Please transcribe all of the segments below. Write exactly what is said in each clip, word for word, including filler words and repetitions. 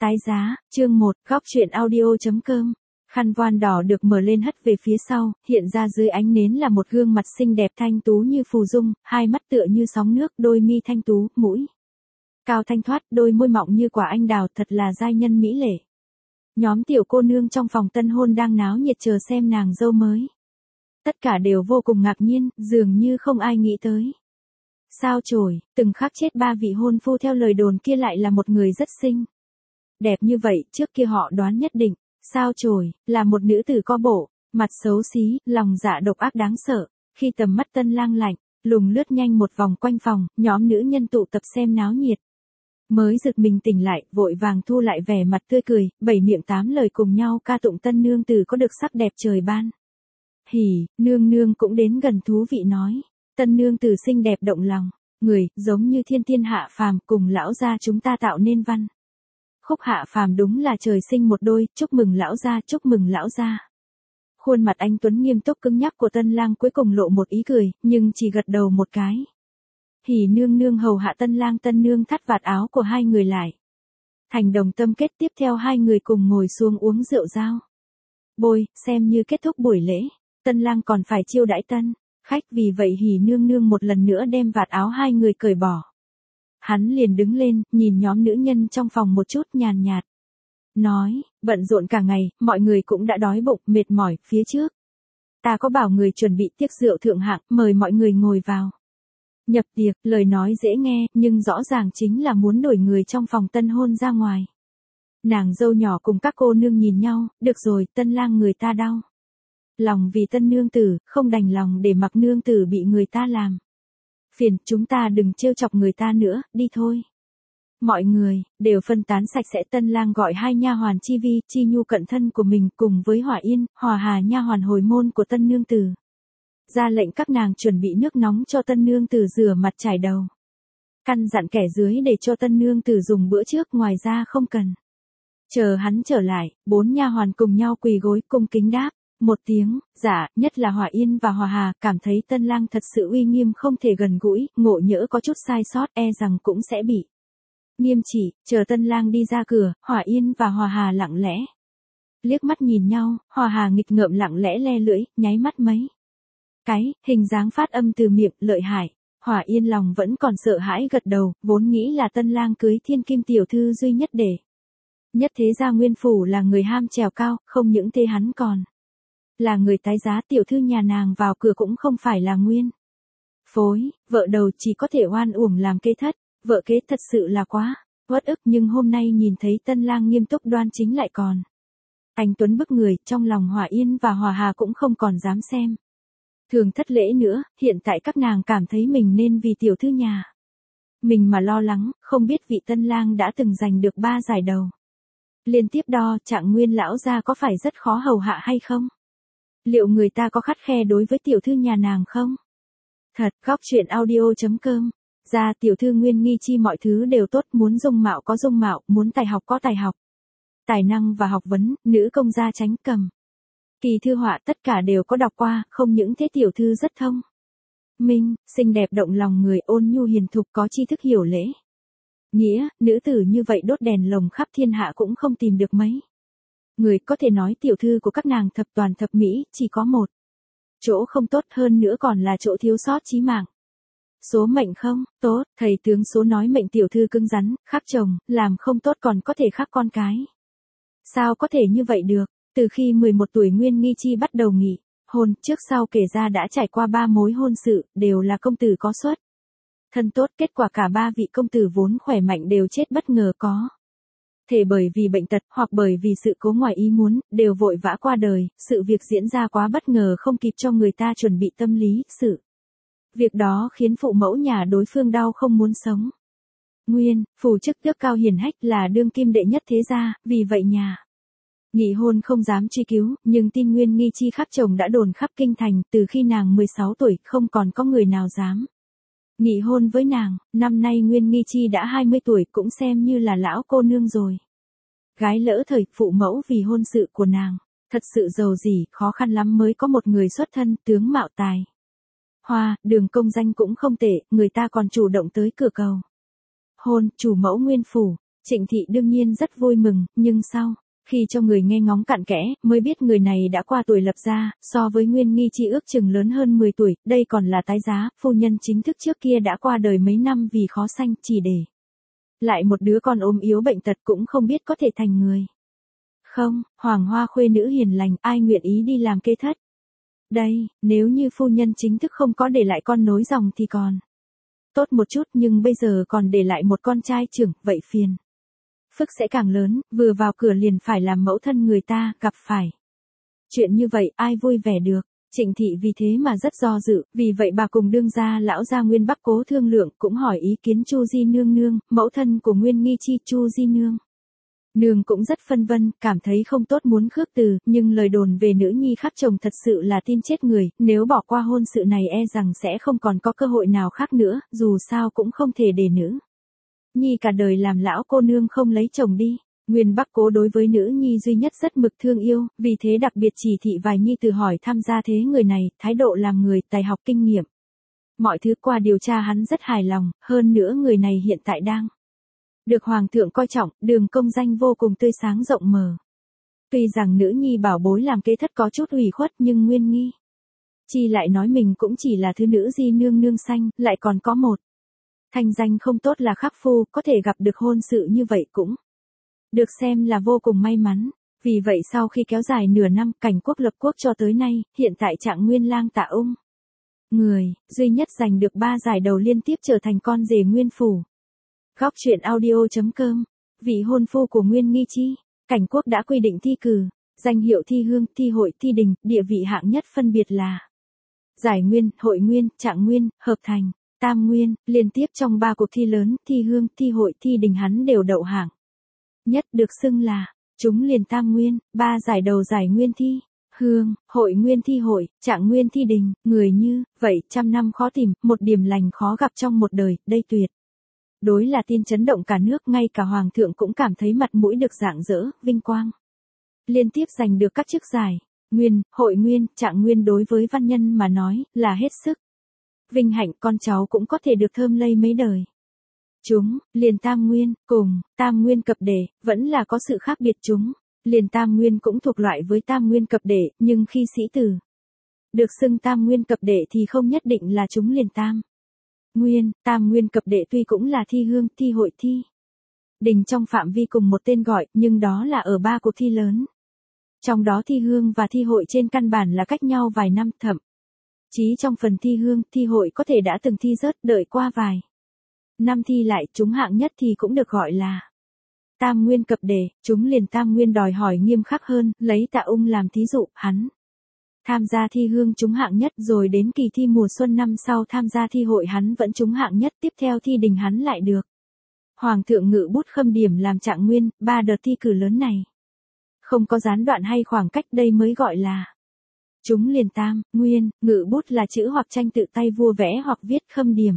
Tái giá, chương một, góc truyện audio.com. Khăn voan đỏ được mở lên hất về phía sau, hiện ra dưới ánh nến là một gương mặt xinh đẹp thanh tú như phù dung, hai mắt tựa như sóng nước, đôi mi thanh tú, mũi cao thanh thoát, đôi môi mọng như quả anh đào, thật là giai nhân mỹ lệ. Nhóm tiểu cô nương trong phòng tân hôn đang náo nhiệt chờ xem nàng dâu mới. Tất cả đều vô cùng ngạc nhiên, dường như không ai nghĩ tới. Sao chổi, từng khắc chết ba vị hôn phu theo lời đồn kia lại là một người rất xinh đẹp như vậy, trước kia họ đoán nhất định, sao chổi, là một nữ tử có bộ, mặt xấu xí, lòng dạ độc ác đáng sợ. Khi tầm mắt tân lang lạnh, lùng lướt nhanh một vòng quanh phòng, nhóm nữ nhân tụ tập xem náo nhiệt. Mới giật mình tỉnh lại, vội vàng thu lại vẻ mặt tươi cười, bảy miệng tám lời cùng nhau ca tụng tân nương tử có được sắc đẹp trời ban. Hỉ, nương nương cũng đến gần thú vị nói, tân nương tử xinh đẹp động lòng, người, giống như thiên tiên hạ phàm, cùng lão gia chúng ta tạo nên văn. Khúc hạ phàm đúng là trời sinh một đôi, chúc mừng lão gia, chúc mừng lão gia. Khuôn mặt anh tuấn nghiêm túc cứng nhắc của tân lang cuối cùng lộ một ý cười, nhưng chỉ gật đầu một cái. Hỉ nương nương hầu hạ tân lang tân nương thắt vạt áo của hai người lại. Thành đồng tâm kết, tiếp theo hai người cùng ngồi xuống uống rượu dao. Bôi, xem như kết thúc buổi lễ, tân lang còn phải chiêu đãi tân khách, vì vậy hỉ nương nương một lần nữa đem vạt áo hai người cởi bỏ. Hắn liền đứng lên, nhìn nhóm nữ nhân trong phòng một chút nhàn nhạt. Nói, bận rộn cả ngày, mọi người cũng đã đói bụng, mệt mỏi, phía trước. Ta có bảo người chuẩn bị tiệc rượu thượng hạng, mời mọi người ngồi vào. Nhập tiệc, lời nói dễ nghe, nhưng rõ ràng chính là muốn đuổi người trong phòng tân hôn ra ngoài. Nàng dâu nhỏ cùng các cô nương nhìn nhau, được rồi, tân lang người ta đau lòng vì tân nương tử, không đành lòng để mặc nương tử bị người ta làm phiền, chúng ta đừng trêu chọc người ta nữa, đi thôi. Mọi người đều phân tán sạch sẽ, tân lang gọi hai nha hoàn Chi Vi, Chi Nhu cận thân của mình cùng với Hỏa Yên, Hòa Hà nha hoàn hồi môn của tân nương tử. Ra lệnh các nàng chuẩn bị nước nóng cho tân nương tử rửa mặt chải đầu. Căn dặn kẻ dưới để cho tân nương tử dùng bữa trước, ngoài ra không cần. Chờ hắn trở lại, bốn nha hoàn cùng nhau quỳ gối cung kính đáp một tiếng, dạ, nhất là Hỏa Yên và Hòa Hà, cảm thấy tân lang thật sự uy nghiêm không thể gần gũi, ngộ nhỡ có chút sai sót e rằng cũng sẽ bị nghiêm trị. Chờ tân lang đi ra cửa, Hỏa Yên và Hòa Hà lặng lẽ liếc mắt nhìn nhau, Hòa Hà nghịch ngợm lặng lẽ le lưỡi, nháy mắt mấy cái, hình dáng phát âm từ miệng, lợi hại. Hỏa Yên lòng vẫn còn sợ hãi gật đầu, vốn nghĩ là tân lang cưới thiên kim tiểu thư duy nhất để nhất thế gia nguyên phủ là người ham trèo cao, không những thế hắn còn là người tái giá, tiểu thư nhà nàng vào cửa cũng không phải là nguyên phối, vợ đầu chỉ có thể oan uổng làm kế thất, vợ kế thật sự là quá uất ức, nhưng hôm nay nhìn thấy tân lang nghiêm túc đoan chính lại còn anh tuấn bức người, trong lòng Hỏa Yên và Hòa Hà cũng không còn dám xem thường thất lễ nữa, hiện tại các nàng cảm thấy mình nên vì tiểu thư nhà mình mà lo lắng, không biết vị tân lang đã từng giành được ba giải đầu liên tiếp đo trạng nguyên lão gia có phải rất khó hầu hạ hay không? Liệu người ta có khắt khe đối với tiểu thư nhà nàng không? Thật, góc truyện audio.com. Ra tiểu thư Nguyên Nghi Chi mọi thứ đều tốt, muốn dung mạo có dung mạo, muốn tài học có tài học. Tài năng và học vấn, nữ công gia Chánh Cầm. Kỳ thư họa tất cả đều có đọc qua, không những thế tiểu thư rất thông minh, xinh đẹp động lòng người, ôn nhu hiền thục, có tri thức hiểu lễ nghĩa, nữ tử như vậy đốt đèn lồng khắp thiên hạ cũng không tìm được mấy người có thể nói tiểu thư của các nàng thập toàn thập mỹ, chỉ có một chỗ không tốt, hơn nữa còn là chỗ thiếu sót chí mạng. Số mệnh không tốt, thầy tướng số nói mệnh tiểu thư cứng rắn, khắc chồng, làm không tốt còn có thể khắc con cái. Sao có thể như vậy được? Từ khi mười một tuổi Nguyên Nghi Chi bắt đầu nghỉ hôn, trước sau kể ra đã trải qua ba mối hôn sự, đều là công tử có xuất thân tốt, kết quả cả ba vị công tử vốn khỏe mạnh đều chết bất ngờ, có thể bởi vì bệnh tật, hoặc bởi vì sự cố ngoài ý muốn, đều vội vã qua đời, sự việc diễn ra quá bất ngờ không kịp cho người ta chuẩn bị tâm lý, sự việc đó khiến phụ mẫu nhà đối phương đau không muốn sống. Nguyên, phủ chức tước cao hiển hách, là đương kim đệ nhất thế gia, vì vậy nhà nghị hôn không dám truy cứu, nhưng tin Nguyên Nghi Chi khắc chồng đã đồn khắp kinh thành, từ khi nàng mười sáu tuổi, không còn có người nào dám nghị hôn với nàng. Năm nay Nguyên Nghi Chi đã hai mươi tuổi, cũng xem như là lão cô nương rồi. Gái lỡ thời, phụ mẫu vì hôn sự của nàng thật sự giàu gì, khó khăn lắm mới có một người xuất thân, tướng mạo tài hoa, đường công danh cũng không tệ, người ta còn chủ động tới cửa cầu hôn. Chủ mẫu Nguyên phủ Trịnh Thị đương nhiên rất vui mừng, nhưng sau, khi cho người nghe ngóng cặn kẽ, mới biết người này đã qua tuổi lập gia, so với Nguyên Nghi Chi ước chừng lớn hơn mười tuổi, đây còn là tái giá, phu nhân chính thức trước kia đã qua đời mấy năm vì khó sanh, chỉ để lại một đứa con ốm yếu bệnh tật cũng không biết có thể thành người. Không, Hoàng Hoa khuê nữ hiền lành, ai nguyện ý đi làm kê thất. Đây, nếu như phu nhân chính thức không có để lại con nối dòng thì còn tốt một chút, nhưng bây giờ còn để lại một con trai trưởng, vậy phiền phức sẽ càng lớn, vừa vào cửa liền phải làm mẫu thân người ta, gặp phải chuyện như vậy, ai vui vẻ được. Trịnh Thị vì thế mà rất do dự, vì vậy bà cùng đương gia lão gia Nguyên Bắc Cố thương lượng, cũng hỏi ý kiến Chu Di nương nương, mẫu thân của Nguyên Nghi Chi. Chu Di nương nương cũng rất phân vân, cảm thấy không tốt muốn khước từ, nhưng lời đồn về nữ nhi khác chồng thật sự là tin chết người, nếu bỏ qua hôn sự này e rằng sẽ không còn có cơ hội nào khác nữa, dù sao cũng không thể để nữ nhi cả đời làm lão cô nương không lấy chồng đi. Nguyên Bắc Cố đối với nữ nhi duy nhất rất mực thương yêu, vì thế đặc biệt chỉ thị vài nhi từ hỏi tham gia thế người này, thái độ làm người, tài học kinh nghiệm. Mọi thứ qua điều tra hắn rất hài lòng, hơn nữa người này hiện tại đang được Hoàng thượng coi trọng, đường công danh vô cùng tươi sáng rộng mở. Tuy rằng nữ nhi bảo bối làm kế thất có chút ủy khuất, nhưng Nguyên Nghi Chi lại nói mình cũng chỉ là thứ nữ di nương nương sanh, lại còn có một thành danh không tốt là khắc phu, có thể gặp được hôn sự như vậy cũng được xem là vô cùng may mắn. Vì vậy sau khi kéo dài nửa năm, Cảnh Quốc lập quốc cho tới nay, hiện tại Trạng Nguyên lang Tạ Ung, người duy nhất giành được ba giải đầu liên tiếp trở thành con rể Nguyên phủ. Góc truyện audio chấm com. Vị hôn phu của Nguyên Nghi Chi, Cảnh Quốc đã quy định thi cử, danh hiệu thi hương, thi hội, thi đình, địa vị hạng nhất phân biệt là giải nguyên, hội nguyên, trạng nguyên, hợp thành, tam nguyên, liên tiếp trong ba cuộc thi lớn, thi hương, thi hội, thi đình hắn đều đậu hạng nhất, được xưng là chúng liền tam nguyên, ba giải đầu giải nguyên thi hương, hội nguyên thi hội, trạng nguyên thi đình, người như vậy trăm năm khó tìm, một điểm lành khó gặp trong một đời, đây tuyệt đối là tin chấn động cả nước, ngay cả Hoàng thượng cũng cảm thấy mặt mũi được rạng rỡ, vinh quang. Liên tiếp giành được các chức giải, nguyên, hội nguyên, trạng nguyên đối với văn nhân mà nói, là hết sức vinh hạnh, con cháu cũng có thể được thơm lây mấy đời. Chúng, liền tam nguyên, cùng, tam nguyên cập đệ, vẫn là có sự khác biệt. Chúng, liền tam nguyên cũng thuộc loại với tam nguyên cập đệ, nhưng khi sĩ tử được xưng tam nguyên cập đệ thì không nhất định là chúng liền tam nguyên, tam nguyên cập đệ tuy cũng là thi hương, thi hội, thi đình trong phạm vi cùng một tên gọi, nhưng đó là ở ba cuộc thi lớn. Trong đó thi hương và thi hội trên căn bản là cách nhau vài năm, thậm chí trong phần thi hương, thi hội có thể đã từng thi rớt, đợi qua vài năm thi lại, chúng hạng nhất thì cũng được gọi là tam nguyên cập đệ. Chúng liền tam nguyên đòi hỏi nghiêm khắc hơn, lấy Tạ Ung làm thí dụ, hắn tham gia thi hương trúng hạng nhất, rồi đến kỳ thi mùa xuân năm sau tham gia thi hội hắn vẫn trúng hạng nhất, tiếp theo thi đình hắn lại được Hoàng thượng ngự bút khâm điểm làm trạng nguyên. Ba đợt thi cử lớn này không có gián đoạn hay khoảng cách, đây mới gọi là chúng liền tam nguyên. Ngự bút là chữ hoặc tranh tự tay vua vẽ hoặc viết, khâm điểm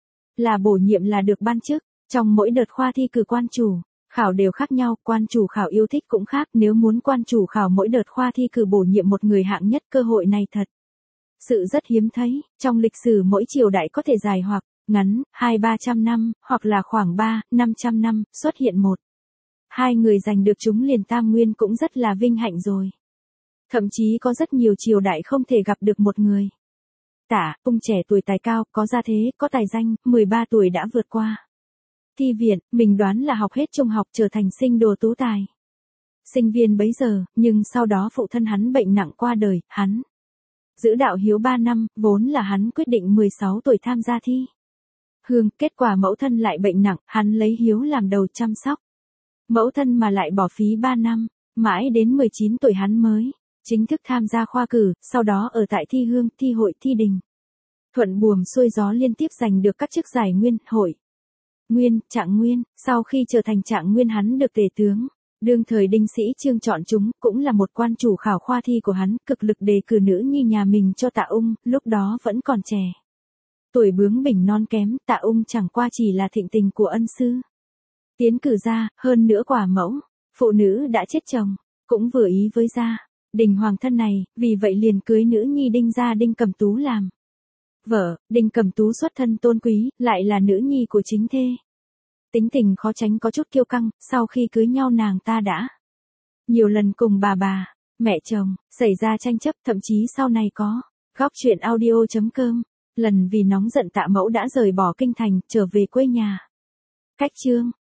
là bổ nhiệm, là được ban chức. Trong mỗi đợt khoa thi cử quan chủ khảo đều khác nhau, quan chủ khảo yêu thích cũng khác, nếu muốn quan chủ khảo mỗi đợt khoa thi cử bổ nhiệm một người hạng nhất, cơ hội này thật sự rất hiếm thấy. Trong lịch sử mỗi triều đại có thể dài hoặc ngắn, hai ba trăm năm, hoặc là khoảng ba, năm trăm năm, xuất hiện một hai người giành được chúng liền tam nguyên cũng rất là vinh hạnh rồi. Thậm chí có rất nhiều triều đại không thể gặp được một người Tạ Ung trẻ tuổi tài cao, có gia thế, có tài danh, mười ba tuổi đã vượt qua thi viện, mình đoán là học hết trung học, trở thành sinh đồ tú tài sinh viên bấy giờ, nhưng sau đó phụ thân hắn bệnh nặng qua đời, hắn giữ đạo hiếu ba năm, vốn là hắn quyết định mười sáu tuổi tham gia thi hương, kết quả mẫu thân lại bệnh nặng, hắn lấy hiếu làm đầu chăm sóc mẫu thân mà lại bỏ phí ba năm, mãi đến mười chín tuổi hắn mới chính thức tham gia khoa cử, sau đó ở tại thi hương, thi hội, thi đình thuận buồm xuôi gió liên tiếp giành được các chức giải nguyên, hội nguyên, trạng nguyên. Sau khi trở thành trạng nguyên hắn được tể tướng đương thời Đinh Sĩ Trương chọn chúng, cũng là một quan chủ khảo khoa thi của hắn, cực lực đề cử nữ nhi nhà mình cho Tạ Ung, lúc đó vẫn còn trẻ tuổi, bướng bỉnh non kém. Tạ Ung chẳng qua chỉ là thịnh tình của ân sư tiến cử ra, hơn nữa quả mẫu phụ nữ đã chết chồng cũng vừa ý với gia đình hoàng thân này, vì vậy liền cưới nữ nhi Đinh gia Đinh Cẩm Tú làm vợ. Đinh Cẩm Tú xuất thân tôn quý, lại là nữ nhi của chính thê tính tình khó tránh có chút kiêu căng, sau khi cưới nhau nàng ta đã nhiều lần cùng bà bà, mẹ chồng, xảy ra tranh chấp, thậm chí sau này có góc chuyện audio.com, lần vì nóng giận Tạ Mẫu đã rời bỏ kinh thành, trở về quê nhà. Cách chương